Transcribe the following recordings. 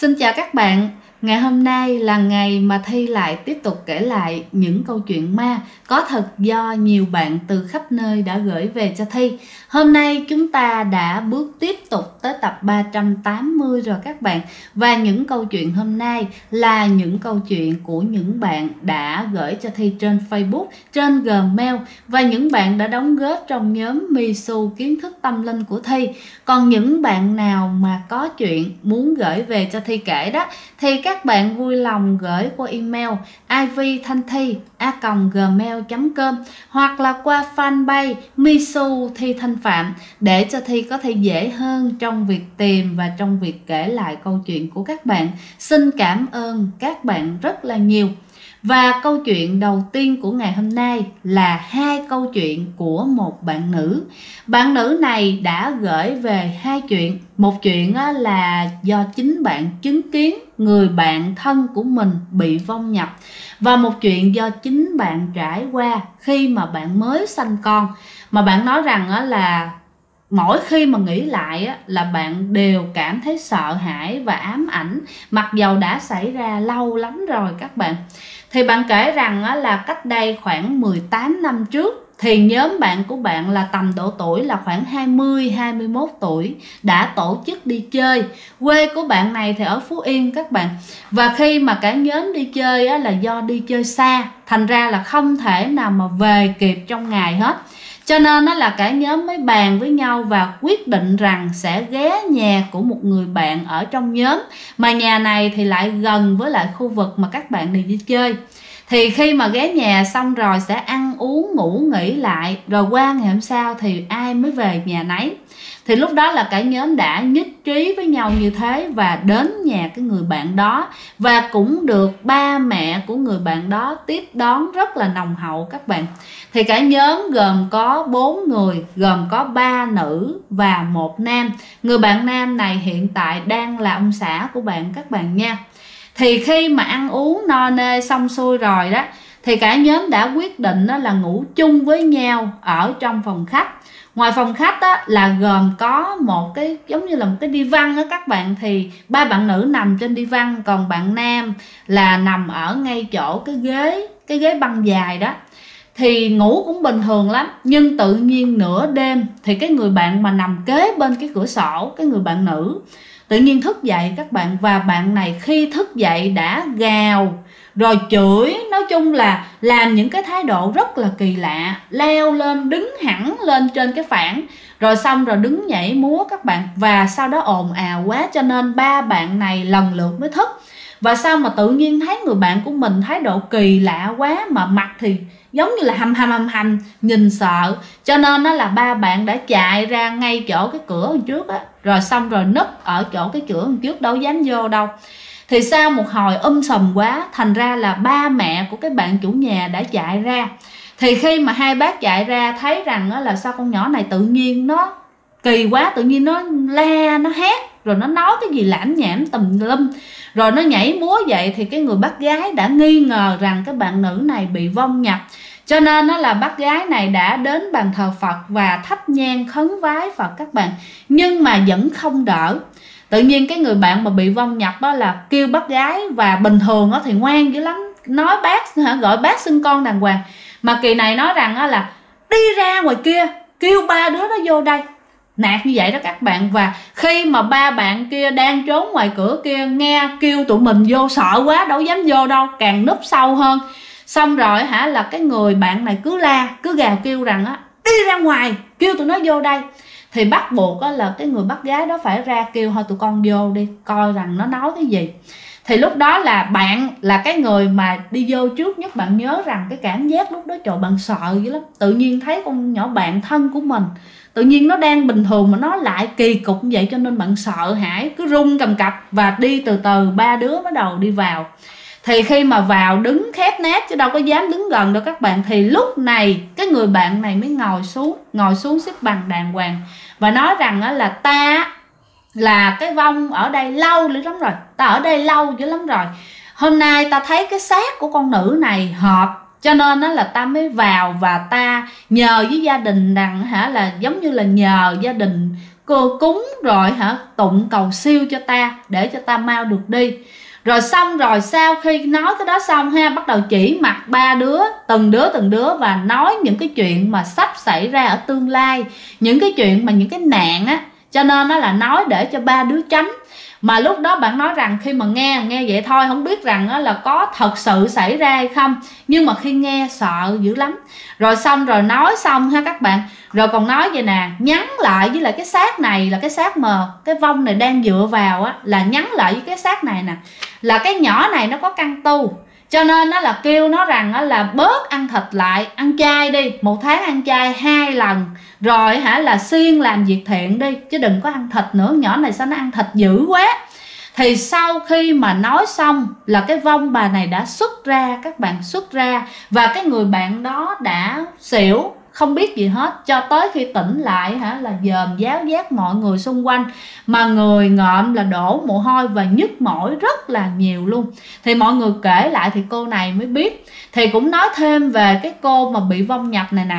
Xin chào các bạn, ngày hôm nay là ngày mà Thi lại tiếp tục kể lại những câu chuyện ma có thật do nhiều bạn từ khắp nơi đã gửi về cho Thi. Hôm nay chúng ta đã bước tiếp tục tới tập 380 rồi các bạn. Và những câu chuyện hôm nay là những câu chuyện của những bạn đã gửi cho Thi trên Facebook, trên Gmail và những bạn đã đóng góp trong nhóm Misu kiến thức tâm linh của Thi. Còn những bạn nào mà có chuyện muốn gửi về cho Thi kể đó thì các bạn vui lòng gửi qua email ivthanthi@gmail.com hoặc là qua fanpage Misu Thi Thanh Phạm để cho Thi có thể dễ hơn trong việc tìm và trong việc kể lại câu chuyện của các bạn. Xin cảm ơn các bạn rất là nhiều. Và câu chuyện đầu tiên của ngày hôm nay là hai câu chuyện của một bạn nữ. Bạn nữ này đã gửi về hai chuyện. Một chuyện là do chính bạn chứng kiến người bạn thân của mình bị vong nhập. Và một chuyện do chính bạn trải qua khi mà bạn mới sanh con. Mà bạn nói rằng là mỗi khi mà nghĩ lại là bạn đều cảm thấy sợ hãi và ám ảnh, mặc dầu đã xảy ra lâu lắm rồi các bạn. Thì bạn kể rằng là cách đây khoảng 18 năm trước thì nhóm bạn của bạn là tầm độ tuổi là khoảng 20-21 tuổi đã tổ chức đi chơi. Quê của bạn này thì ở Phú Yên các bạn. Và khi mà cả nhóm đi chơi là do đi chơi xa, thành ra là không thể nào mà về kịp trong ngày hết. Cho nên là cả nhóm mới bàn với nhau và quyết định rằng sẽ ghé nhà của một người bạn ở trong nhóm. Mà nhà này thì lại gần với lại khu vực mà các bạn đi chơi. Thì khi mà ghé nhà xong rồi sẽ ăn uống ngủ nghỉ lại, rồi qua ngày hôm sau thì ai mới về nhà nấy. Thì lúc đó là cả nhóm đã nhất trí với nhau như thế và đến nhà cái người bạn đó. Và cũng được ba mẹ của người bạn đó tiếp đón rất là nồng hậu các bạn. Thì cả nhóm gồm có 4 người, gồm có 3 nữ và 1 nam. Người bạn nam này hiện tại đang là ông xã của bạn các bạn nha. Thì khi mà ăn uống no nê xong xuôi rồi đó thì cả nhóm đã quyết định là ngủ chung với nhau ở trong phòng khách. Ngoài phòng khách là gồm có một cái giống như là một cái đi văn đó các bạn. Thì ba bạn nữ nằm trên đi văn, còn bạn nam là nằm ở ngay chỗ cái ghế băng dài đó. Thì ngủ cũng bình thường lắm. Nhưng tự nhiên nửa đêm thì cái người bạn mà nằm kế bên cái cửa sổ, cái người bạn nữ tự nhiên thức dậy các bạn. Và bạn này khi thức dậy đã gào rồi chửi, nói chung là làm những cái thái độ rất là kỳ lạ. Leo lên, đứng hẳn lên trên cái phản, rồi xong rồi đứng nhảy múa các bạn. Và sau đó ồn ào quá cho nên ba bạn này lần lượt mới thức. Và sao mà tự nhiên thấy người bạn của mình thái độ kỳ lạ quá, mà mặt thì giống như là hầm nhìn sợ. Cho nên là ba bạn đã chạy ra ngay chỗ cái cửa hôm trước rồi xong rồi núp ở chỗ cái cửa hôm trước, đâu dám vô đâu. Thì sau một hồi sùm quá, thành ra là ba mẹ của cái bạn chủ nhà đã chạy ra. Thì khi mà hai bác chạy ra thấy rằng là sao con nhỏ này tự nhiên nó kỳ quá, tự nhiên nó la, nó hét, rồi nó nói cái gì lảm nhảm tùm lum, rồi nó nhảy múa vậy. Thì cái người bác gái đã nghi ngờ rằng cái bạn nữ này bị vong nhập. Cho nên là bác gái này đã đến bàn thờ Phật và thắp nhang khấn vái Phật các bạn. Nhưng mà vẫn không đỡ. Tự nhiên cái người bạn mà bị vong nhập đó là kêu bác gái, và bình thường thì ngoan dữ lắm, nói bác gọi bác xưng con đàng hoàng. Mà kỳ này nói rằng là đi ra ngoài kia, kêu ba đứa đó vô đây. Nạt như vậy đó các bạn. Và khi mà ba bạn kia đang trốn ngoài cửa kia nghe kêu tụi mình vô, sợ quá đâu dám vô đâu, càng núp sâu hơn. Xong rồi là cái người bạn này cứ la, cứ gào kêu rằng đi ra ngoài, kêu tụi nó vô đây. Thì bắt buộc là cái người bác gái đó phải ra kêu thôi tụi con vô đi, coi rằng nó nói cái gì. Thì lúc đó là bạn là cái người mà đi vô trước nhất. Bạn nhớ rằng cái cảm giác lúc đó trời, bạn sợ dữ lắm. Tự nhiên thấy con nhỏ bạn thân của mình, tự nhiên nó đang bình thường mà nó lại kỳ cục như vậy. Cho nên bạn sợ hãi, cứ run cầm cập và đi từ từ. Ba đứa bắt đầu đi vào. Thì khi mà vào đứng khép nép chứ đâu có dám đứng gần đâu các bạn. Thì lúc này cái người bạn này mới ngồi xuống xếp bằng đàng hoàng và nói rằng là ta là cái vong ở đây lâu lắm rồi, ta ở đây lâu dữ lắm rồi. Hôm nay ta thấy cái xác của con nữ này hợp, cho nên là ta mới vào và ta nhờ với gia đình rằng là giống như là nhờ gia đình cúng rồi tụng cầu siêu cho ta để cho ta mau được đi. Rồi xong rồi sau khi nói cái đó xong bắt đầu chỉ mặt ba đứa, từng đứa và nói những cái chuyện mà sắp xảy ra ở tương lai, những cái chuyện mà những cái nạn cho nên nó là nói để cho ba đứa tránh. Mà lúc đó bạn nói rằng khi mà nghe vậy thôi, không biết rằng là có thật sự xảy ra hay không, nhưng mà khi nghe sợ dữ lắm. Rồi xong rồi nói xong các bạn, rồi còn nói vậy nè, nhắn lại với lại cái xác này là cái xác mà cái vong này đang dựa vào là nhắn lại với cái xác này nè, là cái nhỏ này nó có căn tu, cho nên nó là kêu nó rằng là bớt ăn thịt lại, ăn chay đi, 1 tháng ăn chay 2 lần, rồi là siêng làm việc thiện đi, chứ đừng có ăn thịt nữa, nhỏ này sao nó ăn thịt dữ quá. Thì sau khi mà nói xong là cái vong bà này đã xuất ra, các bạn xuất ra, và cái người bạn đó đã xỉu, không biết gì hết, cho tới khi tỉnh lại là dòm giáo giác mọi người xung quanh, mà người ngợm là đổ mồ hôi và nhức mỏi rất là nhiều luôn. Thì mọi người kể lại thì cô này mới biết. Thì cũng nói thêm về cái cô mà bị vong nhập này nè,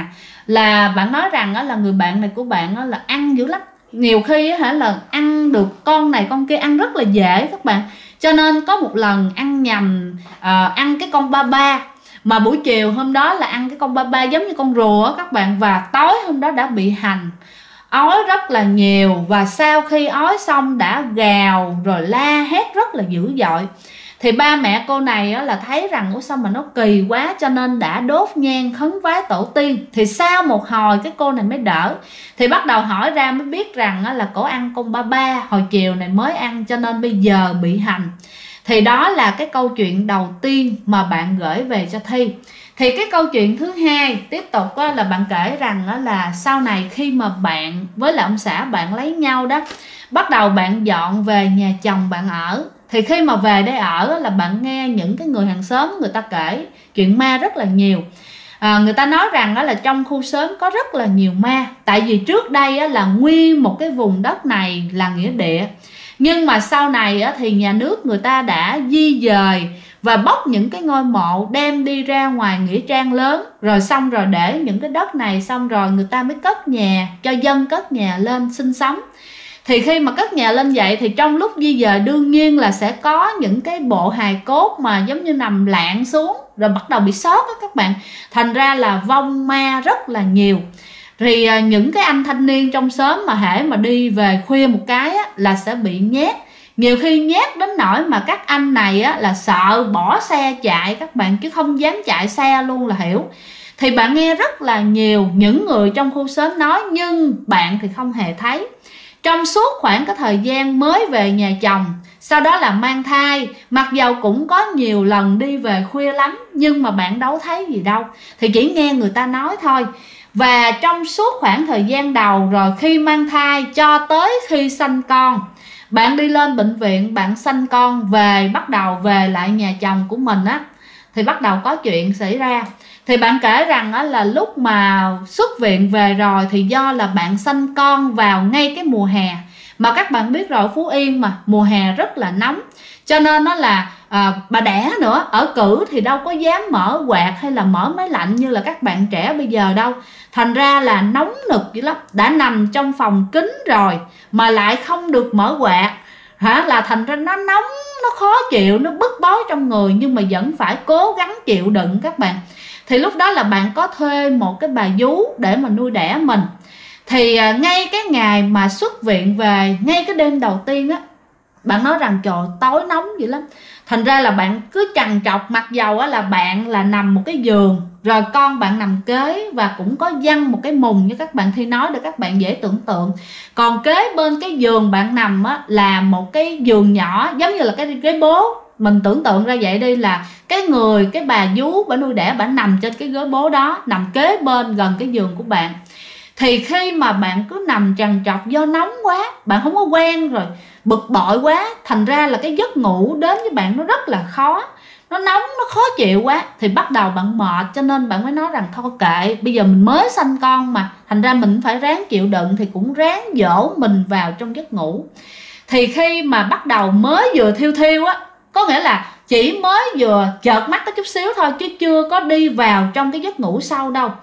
là bạn nói rằng là người bạn này của bạn là ăn dữ lắm, nhiều khi là ăn được con này con kia, ăn rất là dễ các bạn. Cho nên có một lần ăn nhầm, ăn cái con ba ba, mà buổi chiều hôm đó là ăn cái con ba ba giống như con rùa các bạn, và tối hôm đó đã bị hành, ói rất là nhiều, và sau khi ói xong đã gào rồi la hét rất là dữ dội. Thì ba mẹ cô này là thấy rằng sao mà nó kỳ quá, cho nên đã đốt nhang khấn vái tổ tiên. Thì sau một hồi cái cô này mới đỡ, thì bắt đầu hỏi ra mới biết rằng là cổ ăn con ba ba hồi chiều này mới ăn, cho nên bây giờ bị hành. Thì đó là cái câu chuyện đầu tiên mà bạn gửi về cho Thi. Thì cái câu chuyện thứ hai tiếp tục là bạn kể rằng là sau này khi mà bạn với lại ông xã bạn lấy nhau đó, bắt đầu bạn dọn về nhà chồng bạn ở. Thì khi mà về đây ở là bạn nghe những cái người hàng xóm người ta kể chuyện ma rất là nhiều. Người ta nói rằng là trong khu xóm có rất là nhiều ma. Tại vì trước đây là nguyên một cái vùng đất này là nghĩa địa, nhưng mà sau này thì nhà nước người ta đã di dời và bóc những cái ngôi mộ đem đi ra ngoài nghĩa trang lớn, rồi xong rồi để những cái đất này, xong rồi người ta mới cất nhà, cho dân cất nhà lên sinh sống. Thì khi mà cất nhà lên vậy thì trong lúc di dời đương nhiên là sẽ có những cái bộ hài cốt mà giống như nằm lạng xuống rồi bắt đầu bị sót các bạn. Thành ra là vong ma rất là nhiều. Thì những cái anh thanh niên trong xóm mà hễ mà đi về khuya một cái là sẽ bị nhát. Nhiều khi nhát đến nỗi mà các anh này là sợ bỏ xe chạy các bạn, chứ không dám chạy xe luôn là hiểu. Thì bạn nghe rất là nhiều những người trong khu xóm nói, nhưng bạn thì không hề thấy. Trong suốt khoảng cái thời gian mới về nhà chồng, sau đó là mang thai, mặc dầu cũng có nhiều lần đi về khuya lắm, nhưng mà bạn đâu thấy gì đâu, thì chỉ nghe người ta nói thôi. Và trong suốt khoảng thời gian đầu rồi khi mang thai cho tới khi sanh con, bạn đi lên bệnh viện, bạn sanh con về, bắt đầu về lại nhà chồng của mình thì bắt đầu có chuyện xảy ra. Thì bạn kể rằng là lúc mà xuất viện về rồi thì do là bạn sanh con vào ngay cái mùa hè, mà các bạn biết rồi Phú Yên mà mùa hè rất là nóng, cho nên nó là bà đẻ nữa, ở cữ thì đâu có dám mở quạt hay là mở máy lạnh như là các bạn trẻ bây giờ đâu. Thành ra là nóng nực dữ lắm, đã nằm trong phòng kín rồi mà lại không được mở quạt là thành ra nó nóng, nó khó chịu, nó bức bối trong người, nhưng mà vẫn phải cố gắng chịu đựng các bạn. Thì lúc đó là bạn có thuê một cái bà vú để mà nuôi đẻ mình. Thì ngay cái ngày mà xuất viện về, ngay cái đêm đầu tiên bạn nói rằng trời tối nóng vậy lắm. Thành ra là bạn cứ trằn trọc, mặc dầu là bạn là nằm một cái giường, rồi con bạn nằm kế và cũng có văng một cái mùng như các bạn Thi nói để các bạn dễ tưởng tượng. Còn kế bên cái giường bạn nằm là một cái giường nhỏ giống như là cái ghế bố. Mình tưởng tượng ra vậy đi, là cái bà vú bà nuôi đẻ, bà nằm trên cái ghế bố đó, nằm kế bên gần cái giường của bạn. Thì khi mà bạn cứ nằm trằn trọc do nóng quá, bạn không có quen rồi, bực bội quá, thành ra là cái giấc ngủ đến với bạn nó rất là khó, nó nóng, nó khó chịu quá. Thì bắt đầu bạn mệt, cho nên bạn mới nói rằng thôi kệ, bây giờ mình mới sanh con mà, thành ra mình phải ráng chịu đựng, thì cũng ráng dỗ mình vào trong giấc ngủ. Thì khi mà bắt đầu mới vừa thiêu thiêu có nghĩa là chỉ mới vừa chợt mắt có chút xíu thôi, chứ chưa có đi vào trong cái giấc ngủ sâu đâu.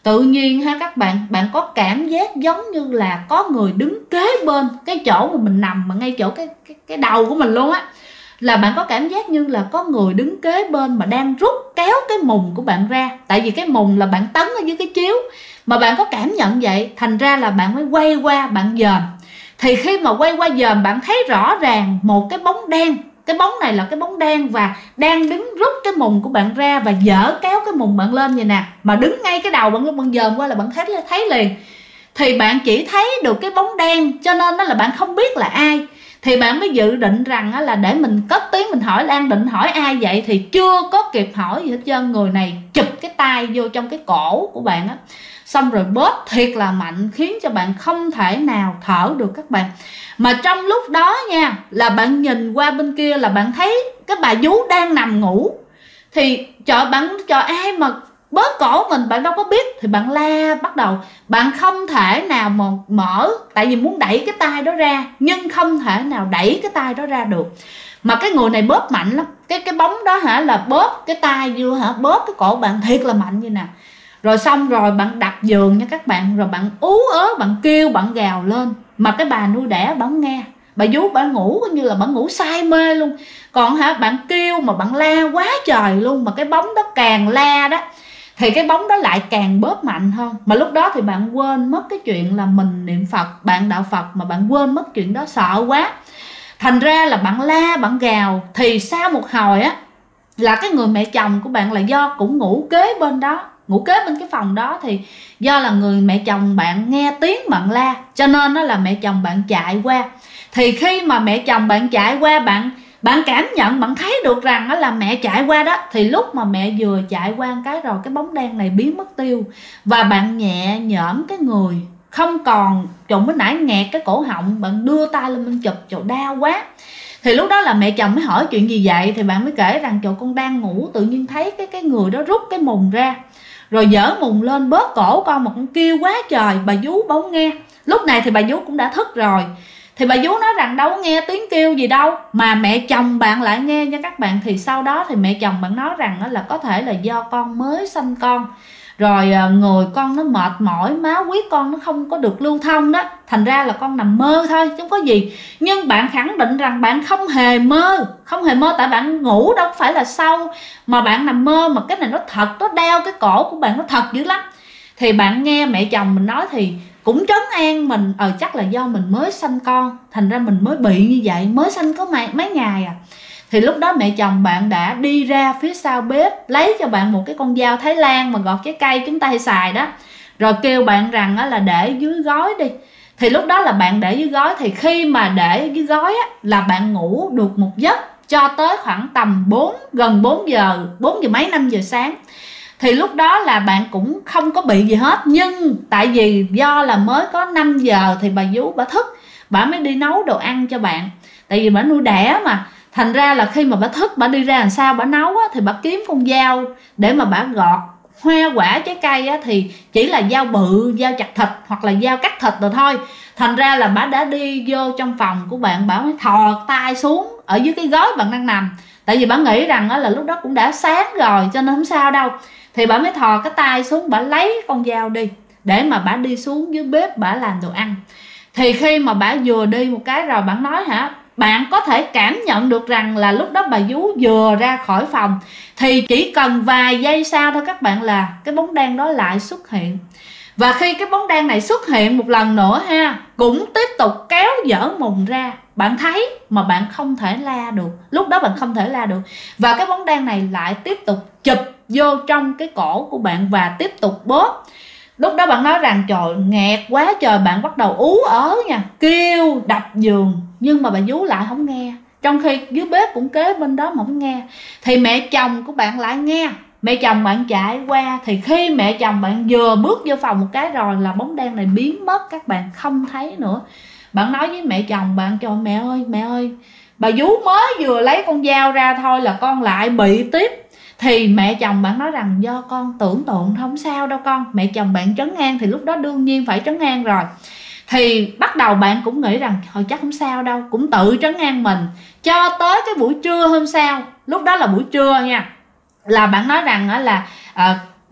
tự nhiên ha các bạn có cảm giác giống như là có người đứng kế bên cái chỗ mà mình nằm, mà ngay chỗ cái đầu của mình luôn á, là bạn có cảm giác như là có người đứng kế bên mà đang rút kéo cái mùng của bạn ra. Tại vì cái mùng là bạn tấn ở dưới cái chiếu, mà bạn có cảm nhận vậy, thành ra là bạn mới quay qua bạn dòm. Thì khi mà quay qua dòm, bạn thấy rõ ràng một cái bóng đen. Cái bóng này là cái bóng đen và đang đứng rút cái mùng của bạn ra và dở kéo cái mùng bạn lên vậy nè. Mà đứng ngay cái đầu bạn, lúc bạn dòm qua là bạn thấy liền. Thì bạn chỉ thấy được cái bóng đen, cho nên đó là bạn không biết là ai. Thì bạn mới dự định rằng là để mình cất tiếng mình hỏi, đang định hỏi ai vậy, thì chưa có kịp hỏi gì hết trơn, người này chụp cái tay vô trong cái cổ của bạn á, xong rồi bóp thiệt là mạnh, khiến cho bạn không thể nào thở được các bạn. Mà trong lúc đó nha, là bạn nhìn qua bên kia là bạn thấy cái bà vú đang nằm ngủ. Thì chờ ai mà bóp cổ mình, bạn đâu có biết. Thì bạn la bắt đầu, bạn không thể nào mà mở, tại vì muốn đẩy cái tay đó ra nhưng không thể nào đẩy cái tay đó ra được. Mà cái người này bóp mạnh lắm, cái bóng đó là bóp cái tay vô bóp cái cổ bạn thiệt là mạnh như nè. Rồi xong rồi bạn đập giường nha các bạn, rồi bạn ú ớ, bạn kêu, bạn gào lên. Mà cái bà nuôi đẻ bạn nghe, bà vú bạn ngủ coi như là bạn ngủ say mê luôn. Còn bạn kêu mà bạn la quá trời luôn, mà cái bóng đó càng la đó thì cái bóng đó lại càng bóp mạnh hơn. Mà lúc đó thì bạn quên mất cái chuyện là mình niệm Phật, bạn đạo Phật, mà bạn quên mất chuyện đó, sợ quá. Thành ra là bạn la, bạn gào. Thì sau một hồi á, là cái người mẹ chồng của bạn là do cũng ngủ kế bên đó, ngủ kế bên cái phòng đó, thì do là người mẹ chồng bạn nghe tiếng bạn la, cho nên đó là mẹ chồng bạn chạy qua. Thì khi mà mẹ chồng bạn chạy qua, bạn cảm nhận, bạn thấy được rằng đó là mẹ chạy qua đó. Thì lúc mà mẹ vừa chạy qua cái rồi, cái bóng đen này biến mất tiêu. Và bạn nhẹ nhõm cái người, không còn chồng mới nãy nghẹt cái cổ họng, bạn đưa tay lên bên chụp, trời đau quá. Thì lúc đó là mẹ chồng mới hỏi chuyện gì vậy. Thì bạn mới kể rằng trời, con đang ngủ, tự nhiên thấy cái người đó rút cái mùng ra, rồi dở mùng lên bóp cổ con, mà con kêu quá trời. Bà vú bỗng nghe. Lúc này thì bà vú cũng đã thức rồi. Thì bà vú nói rằng đâu có nghe tiếng kêu gì đâu, mà mẹ chồng bạn lại nghe nha các bạn. Thì sau đó thì mẹ chồng bạn nói rằng là có thể là do con mới sanh con, rồi người con nó mệt mỏi, máu huyết con nó không có được lưu thông đó, thành ra là con nằm mơ thôi chứ không có gì. Nhưng bạn khẳng định rằng bạn không hề mơ, tại bạn ngủ đâu phải là sâu, mà bạn nằm mơ. Mà cái này nó thật, nó đau cái cổ của bạn, nó thật dữ lắm. Thì bạn nghe mẹ chồng mình nói thì cũng trấn an mình, chắc là do mình mới sanh con, thành ra mình mới bị như vậy, mới sanh có mấy ngày à. Thì lúc đó mẹ chồng bạn đã đi ra phía sau bếp, lấy cho bạn một cái con dao Thái Lan mà gọt trái cây chúng ta hay xài đó, rồi kêu bạn rằng là để dưới gói đi. Thì lúc đó là bạn để dưới gói. Thì khi mà để dưới gói á, là bạn ngủ được một giấc cho tới khoảng tầm gần 4 giờ mấy, 5 giờ sáng. Thì lúc đó là bạn cũng không có bị gì hết. Nhưng tại vì do là mới có 5 giờ thì bà vú bà thức, bà mới đi nấu đồ ăn cho bạn. Tại vì bà nuôi đẻ mà, thành ra là khi mà bà thức, bà đi ra làm sao bà nấu á, thì bà kiếm con dao để mà bà gọt hoa quả trái cây á, thì chỉ là dao bự, dao chặt thịt hoặc là dao cắt thịt rồi thôi. Thành ra là bà đã đi vô trong phòng của bạn, bà mới thò tay xuống ở dưới cái gối bạn đang nằm. Tại vì bà nghĩ rằng là lúc đó cũng đã sáng rồi cho nên không sao đâu. Thì bà mới thò cái tay xuống, bà lấy con dao đi để mà bà đi xuống dưới bếp bà làm đồ ăn. Thì khi mà bà vừa đi một cái rồi, bạn nói bạn có thể cảm nhận được rằng là lúc đó bà vú vừa ra khỏi phòng. Thì chỉ cần vài giây sau thôi các bạn, là cái bóng đen đó lại xuất hiện. Và khi cái bóng đen này xuất hiện một lần nữa cũng tiếp tục kéo dở mùng ra. Bạn thấy mà bạn không thể la được, lúc đó bạn không thể la được. Và cái bóng đen này lại tiếp tục chụp vô trong cái cổ của bạn và tiếp tục bóp. Lúc đó bạn nói rằng trời nghẹt quá trời, bạn bắt đầu ú ớ nha, kêu đập giường. Nhưng mà bà vú lại không nghe, trong khi dưới bếp cũng kế bên đó mà không nghe. Thì mẹ chồng của bạn lại nghe, mẹ chồng bạn chạy qua. Thì khi mẹ chồng bạn vừa bước vô phòng một cái rồi là bóng đen này biến mất, các bạn không thấy nữa. Bạn nói với mẹ chồng bạn, trời mẹ ơi, bà vú mới vừa lấy con dao ra thôi là con lại bị tiếp. Thì mẹ chồng bạn nói rằng do con tưởng tượng, không sao đâu con. Mẹ chồng bạn trấn an, thì lúc đó đương nhiên phải trấn an rồi. Thì bắt đầu bạn cũng nghĩ rằng thôi chắc không sao đâu, cũng tự trấn an mình. Cho tới cái buổi trưa hôm sau, lúc đó là buổi trưa nha, là bạn nói rằng là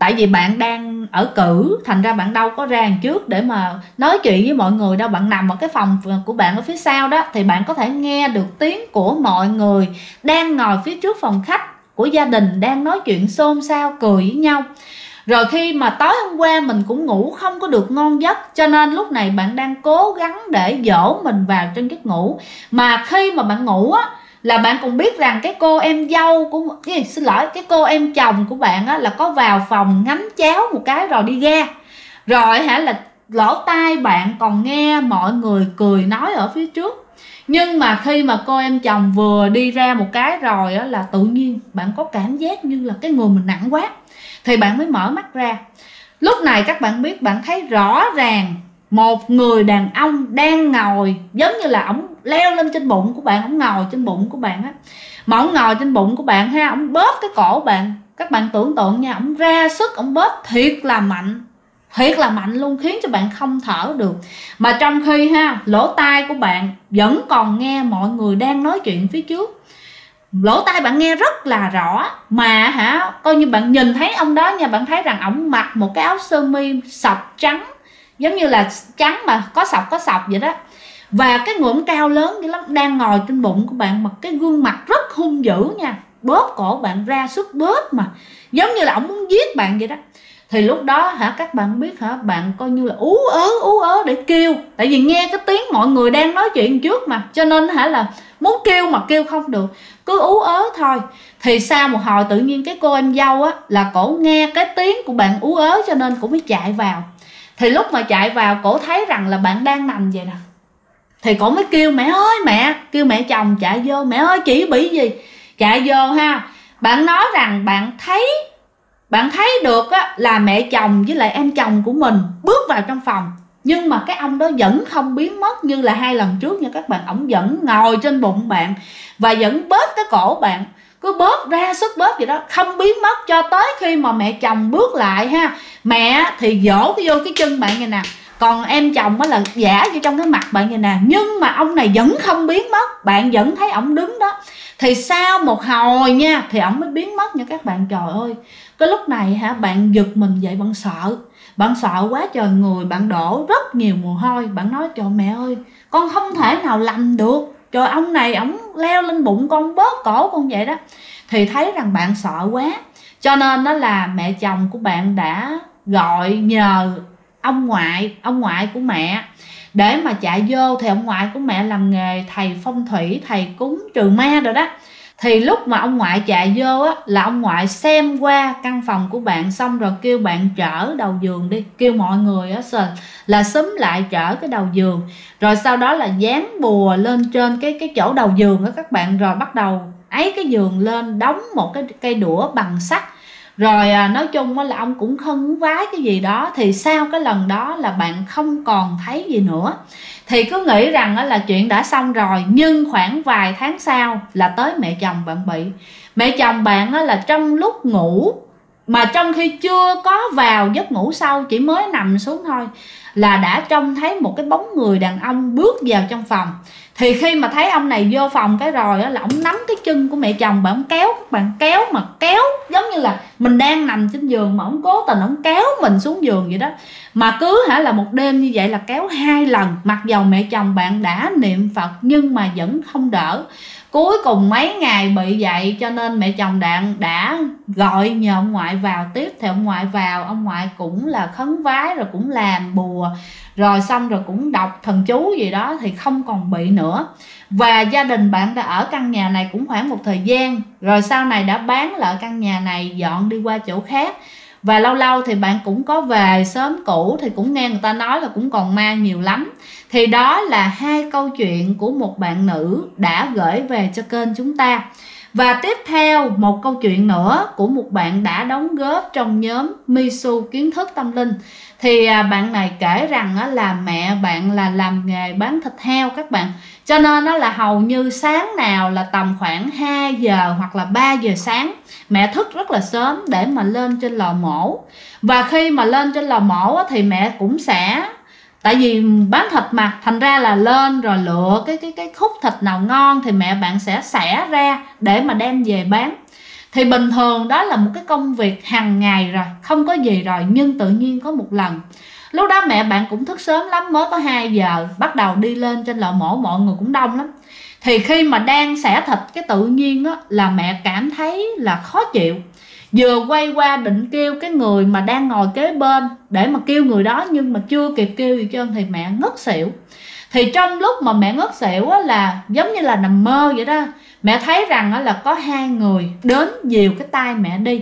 tại vì bạn đang ở cử, thành ra bạn đâu có ra đằng trước để mà nói chuyện với mọi người đâu. Bạn nằm ở cái phòng của bạn ở phía sau đó, thì bạn có thể nghe được tiếng của mọi người đang ngồi phía trước phòng khách của gia đình, đang nói chuyện xôn xao cười với nhau. Rồi khi mà tối hôm qua mình cũng ngủ không có được ngon giấc, cho nên lúc này bạn đang cố gắng để dỗ mình vào trong giấc ngủ. Mà khi mà bạn ngủ á, là bạn cũng biết rằng cái cô em dâu của, cái cô em chồng của bạn á, là có vào phòng ngắm cháo một cái rồi đi ra. Rồi là lỗ tai bạn còn nghe mọi người cười nói ở phía trước. Nhưng mà khi mà cô em chồng vừa đi ra một cái rồi á, là tự nhiên bạn có cảm giác như là cái người mình nặng quá. Thì bạn mới mở mắt ra. Lúc này các bạn biết, bạn thấy rõ ràng một người đàn ông đang ngồi, giống như là ổng leo lên trên bụng của bạn, ổng ngồi trên bụng của bạn á. Mà ổng ngồi trên bụng của bạn ha, ổng bóp cái cổ bạn. Các bạn tưởng tượng nha, ổng ra sức, ổng bóp thiệt là mạnh luôn, khiến cho bạn không thở được. Mà trong khi lỗ tai của bạn vẫn còn nghe mọi người đang nói chuyện phía trước. Lỗ tai bạn nghe rất là rõ. Mà coi như bạn nhìn thấy ông đó nha, bạn thấy rằng ổng mặc một cái áo sơ mi sọc trắng, giống như là trắng mà có sọc vậy đó. Và cái người ổng cao lớn vậy lắm, đang ngồi trên bụng của bạn, mặc cái gương mặt rất hung dữ nha, bóp cổ bạn, ra sức bóp mà giống như là ổng muốn giết bạn vậy đó. Thì lúc đó các bạn biết bạn coi như là ú ớ để kêu. Tại vì nghe cái tiếng mọi người đang nói chuyện trước mà, cho nên là muốn kêu mà kêu không được, cứ ú ớ thôi. Thì sau một hồi tự nhiên cái cô em dâu á, là cổ nghe cái tiếng của bạn ú ớ, cho nên cổ mới chạy vào. Thì lúc mà chạy vào, cổ thấy rằng là bạn đang nằm vậy nè, thì cổ mới kêu mẹ ơi mẹ, kêu mẹ chồng chạy vô, mẹ ơi chị bị gì. Chạy vô bạn nói rằng bạn thấy được á, là mẹ chồng với lại em chồng của mình bước vào trong phòng. Nhưng mà cái ông đó vẫn không biến mất như là 2 lần trước nha các bạn. Ổng vẫn ngồi trên bụng bạn và vẫn bóp cái cổ bạn, cứ bóp ra sức bóp vậy đó, không biến mất cho tới khi mà mẹ chồng bước lại Mẹ thì vỗ vô cái chân bạn vậy nè, còn em chồng á là giả vô trong cái mặt bạn vậy nè. Nhưng mà ông này vẫn không biến mất, bạn vẫn thấy ổng đứng đó. Thì sau một hồi nha, thì ổng mới biến mất nha các bạn. Trời ơi, cái lúc này bạn giật mình dậy, bạn sợ quá trời, người bạn đổ rất nhiều mồ hôi. Bạn nói trời mẹ ơi, con không thể nào làm được, trời ông này ổng leo lên bụng con, bóp cổ con vậy đó. Thì thấy rằng bạn sợ quá, cho nên đó là mẹ chồng của bạn đã gọi nhờ ông ngoại của mẹ để mà chạy vô. Thì ông ngoại của mẹ làm nghề thầy phong thủy, thầy cúng trừ ma rồi đó. Thì lúc mà ông ngoại chạy vô á, là ông ngoại xem qua căn phòng của bạn, xong rồi kêu bạn trở đầu giường đi, kêu mọi người á là xúm lại trở cái đầu giường. Rồi sau đó là dán bùa lên trên cái chỗ đầu giường đó các bạn. Rồi bắt đầu ấy cái giường lên, đóng một cái cây đũa bằng sắt. Rồi nói chung là ông cũng khấn vái cái gì đó. Thì sau cái lần đó là bạn không còn thấy gì nữa. Thì cứ nghĩ rằng là chuyện đã xong rồi. Nhưng khoảng vài tháng sau là tới mẹ chồng bạn bị. Mẹ chồng bạn là trong lúc ngủ, mà trong khi chưa có vào giấc ngủ sâu, chỉ mới nằm xuống thôi, là đã trông thấy một cái bóng người đàn ông bước vào trong phòng. Thì khi mà thấy ông này vô phòng cái rồi á, là ông nắm cái chân của mẹ chồng bạn, kéo giống như là mình đang nằm trên giường mà ông cố tình ông kéo mình xuống giường vậy đó. Mà cứ là một đêm như vậy là kéo 2 lần. Mặc dầu mẹ chồng bạn đã niệm Phật nhưng mà vẫn không đỡ. Cuối cùng mấy ngày bị vậy, cho nên mẹ chồng bạn đã gọi nhờ ông ngoại vào tiếp. Thì ông ngoại vào, ông ngoại cũng là khấn vái, rồi cũng làm bùa, rồi xong rồi cũng đọc thần chú gì đó, thì không còn bị nữa. Và gia đình bạn đã ở căn nhà này cũng khoảng một thời gian, rồi sau này đã bán lại căn nhà này, dọn đi qua chỗ khác. Và lâu lâu thì bạn cũng có về xóm cũ, thì cũng nghe người ta nói là cũng còn ma nhiều lắm. Thì đó là 2 câu chuyện của một bạn nữ đã gửi về cho kênh chúng ta. Và tiếp theo một câu chuyện nữa của một bạn đã đóng góp trong nhóm Misu Kiến Thức Tâm Linh. Thì bạn này kể rằng là mẹ bạn là làm nghề bán thịt heo các bạn. Cho nên là hầu như sáng nào là tầm khoảng 2 giờ hoặc là 3 giờ sáng, mẹ thức rất là sớm để mà lên trên lò mổ. Và khi mà lên trên lò mổ thì mẹ cũng sẽ, tại vì bán thịt mà, thành ra là lên rồi lựa cái khúc thịt nào ngon thì mẹ bạn sẽ xẻ ra để mà đem về bán. Thì bình thường đó là một cái công việc hàng ngày rồi, không có gì rồi. Nhưng tự nhiên có một lần, lúc đó mẹ bạn cũng thức sớm lắm, mới có 2 giờ, bắt đầu đi lên trên lò mổ, mọi người cũng đông lắm. Thì khi mà đang xẻ thịt, cái tự nhiên á, là mẹ cảm thấy là khó chịu. Vừa quay qua định kêu cái người mà đang ngồi kế bên để mà kêu người đó, nhưng mà chưa kịp kêu gì trơn thì mẹ ngất xỉu. Thì trong lúc mà mẹ ngất xỉu á, là giống như là nằm mơ vậy đó. Mẹ thấy rằng á, là có 2 người đến dìu cái tay mẹ đi.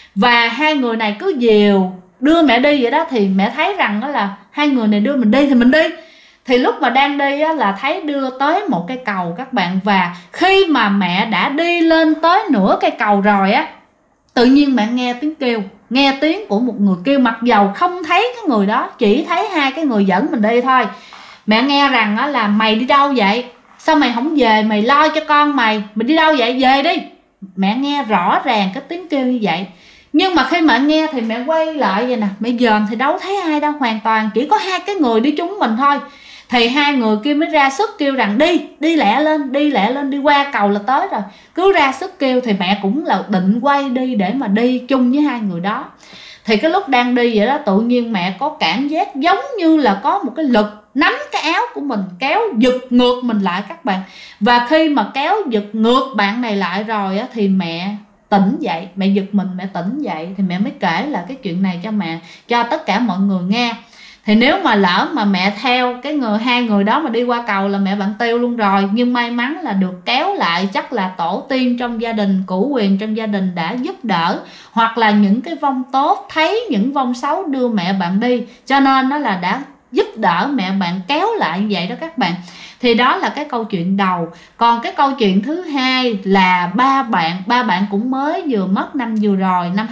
Và 2 người này cứ dìu đưa mẹ đi vậy đó. Thì mẹ thấy rằng á, là 2 người này đưa mình đi thì mình đi. Thì lúc mà đang đi á, là thấy đưa tới một cây cầu các bạn. Và khi mà mẹ đã đi lên tới nửa cây cầu rồi á, tự nhiên mẹ nghe tiếng kêu, nghe tiếng của một người kêu, mặc dầu không thấy cái người đó, chỉ thấy 2 cái người dẫn mình đi thôi. Mẹ nghe rằng á, là mày đi đâu vậy? Sao mày không về, mày lo cho con mày đi đâu vậy, về đi. Mẹ nghe rõ ràng cái tiếng kêu như vậy. Nhưng mà khi mẹ nghe thì mẹ quay lại vậy nè, mẹ dòm thì đâu thấy ai đâu, hoàn toàn chỉ có 2 cái người đi chúng mình thôi. Thì 2 người kia mới ra sức kêu rằng đi lẹ lên, đi lẹ lên, đi qua cầu là tới rồi. Cứ ra sức kêu thì mẹ cũng là định quay đi để mà đi chung với 2 người đó. Thì cái lúc đang đi vậy đó, tự nhiên mẹ có cảm giác giống như là có một cái lực nắm cái áo của mình, kéo giật ngược mình lại các bạn. Và khi mà kéo giật ngược bạn này lại rồi á, thì mẹ tỉnh dậy, mẹ giật mình, mẹ tỉnh dậy. Thì mẹ mới kể là cái chuyện này cho tất cả mọi người nghe. Thì nếu mà lỡ mà mẹ theo cái 2 người đó mà đi qua cầu là mẹ bạn tiêu luôn rồi. Nhưng may mắn là được kéo lại, chắc là tổ tiên trong gia đình, cửu quyền trong gia đình đã giúp đỡ, hoặc là những cái vong tốt thấy những vong xấu đưa mẹ bạn đi, cho nên nó là đã giúp đỡ mẹ bạn kéo lại như vậy đó các bạn. Thì đó là cái câu chuyện đầu. Còn cái câu chuyện thứ hai là ba bạn cũng mới vừa mất năm vừa rồi, năm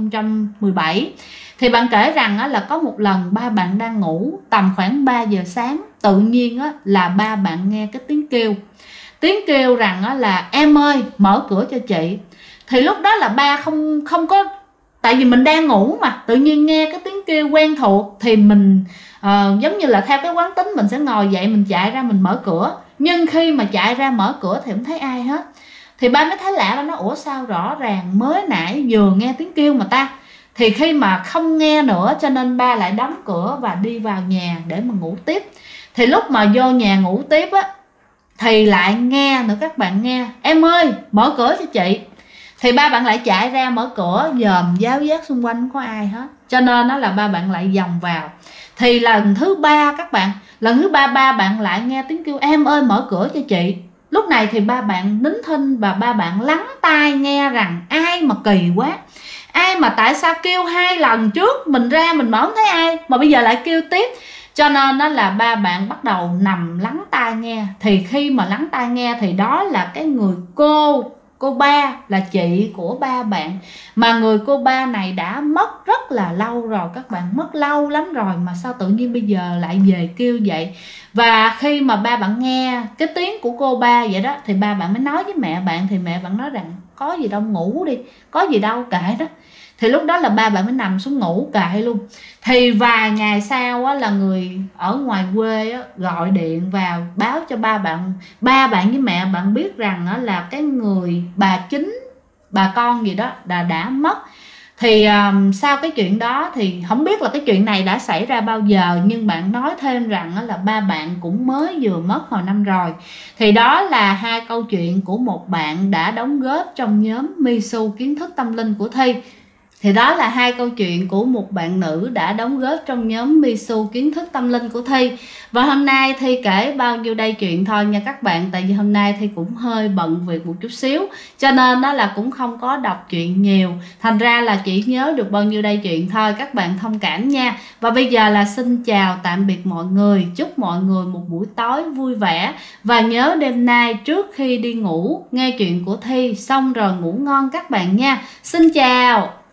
2017. Thì bạn kể rằng á, là có một lần ba bạn đang ngủ, tầm khoảng 3 giờ sáng, tự nhiên á, là ba bạn nghe cái tiếng kêu rằng á, là em ơi mở cửa cho chị. Thì lúc đó là ba không có, tại vì mình đang ngủ mà, tự nhiên nghe cái tiếng kêu quen thuộc thì mình giống như là theo cái quán tính mình sẽ ngồi dậy, mình chạy ra mình mở cửa. Nhưng khi mà chạy ra mở cửa thì không thấy ai hết. Thì ba mới thấy lạ, ba nói ủa sao rõ ràng mới nãy vừa nghe tiếng kêu mà ta. Thì khi mà không nghe nữa cho nên ba lại đóng cửa và đi vào nhà để mà ngủ tiếp. Thì lúc mà vô nhà ngủ tiếp á, thì lại nghe nữa các bạn, nghe em ơi mở cửa cho chị. Thì ba bạn lại chạy ra mở cửa, dòm giáo giác xung quanh không có ai hết, cho nên đó là ba bạn lại vòng vào. Thì lần thứ 3 các bạn, lần thứ 3 ba bạn lại nghe tiếng kêu em ơi mở cửa cho chị. Lúc này thì ba bạn nín thinh và ba bạn lắng tai nghe rằng ai mà kỳ quá, ai mà tại sao kêu 2 lần trước mình ra mình mở không thấy ai mà bây giờ lại kêu tiếp. Cho nên đó là ba bạn bắt đầu nằm lắng tai nghe. Thì khi mà lắng tai nghe thì đó là cái người cô ba, là chị của ba bạn. Mà người cô ba này đã mất rất là lâu rồi các bạn, mất lâu lắm rồi mà sao tự nhiên bây giờ lại về kêu vậy. Và khi mà ba bạn nghe cái tiếng của cô ba vậy đó, thì ba bạn mới nói với mẹ bạn. Thì mẹ bạn nói rằng có gì đâu, ngủ đi, có gì đâu, kệ đó. Thì lúc đó là ba bạn mới nằm xuống ngủ kệ luôn. Thì vài ngày sau á, là người ở ngoài quê á, gọi điện vào báo cho ba bạn với mẹ bạn biết rằng á, là cái người bà chính, bà con gì đó đã mất. Thì sau cái chuyện đó thì không biết là cái chuyện này đã xảy ra bao giờ, nhưng bạn nói thêm rằng á, là ba bạn cũng mới vừa mất hồi năm rồi. Thì đó là 2 câu chuyện của một bạn đã đóng góp trong nhóm Misu Kiến Thức Tâm Linh của Thi. Thì đó là 2 câu chuyện của một bạn nữ đã đóng góp trong nhóm Misu Kiến Thức Tâm Linh của Thi. Và hôm nay Thi kể bao nhiêu đây chuyện thôi nha các bạn. Tại vì hôm nay Thi cũng hơi bận việc một chút xíu, cho nên đó là cũng không có đọc chuyện nhiều. Thành ra là chỉ nhớ được bao nhiêu đây chuyện thôi, các bạn thông cảm nha. Và bây giờ là xin chào tạm biệt mọi người. Chúc mọi người một buổi tối vui vẻ. Và nhớ đêm nay trước khi đi ngủ nghe chuyện của Thi xong rồi ngủ ngon các bạn nha. Xin chào.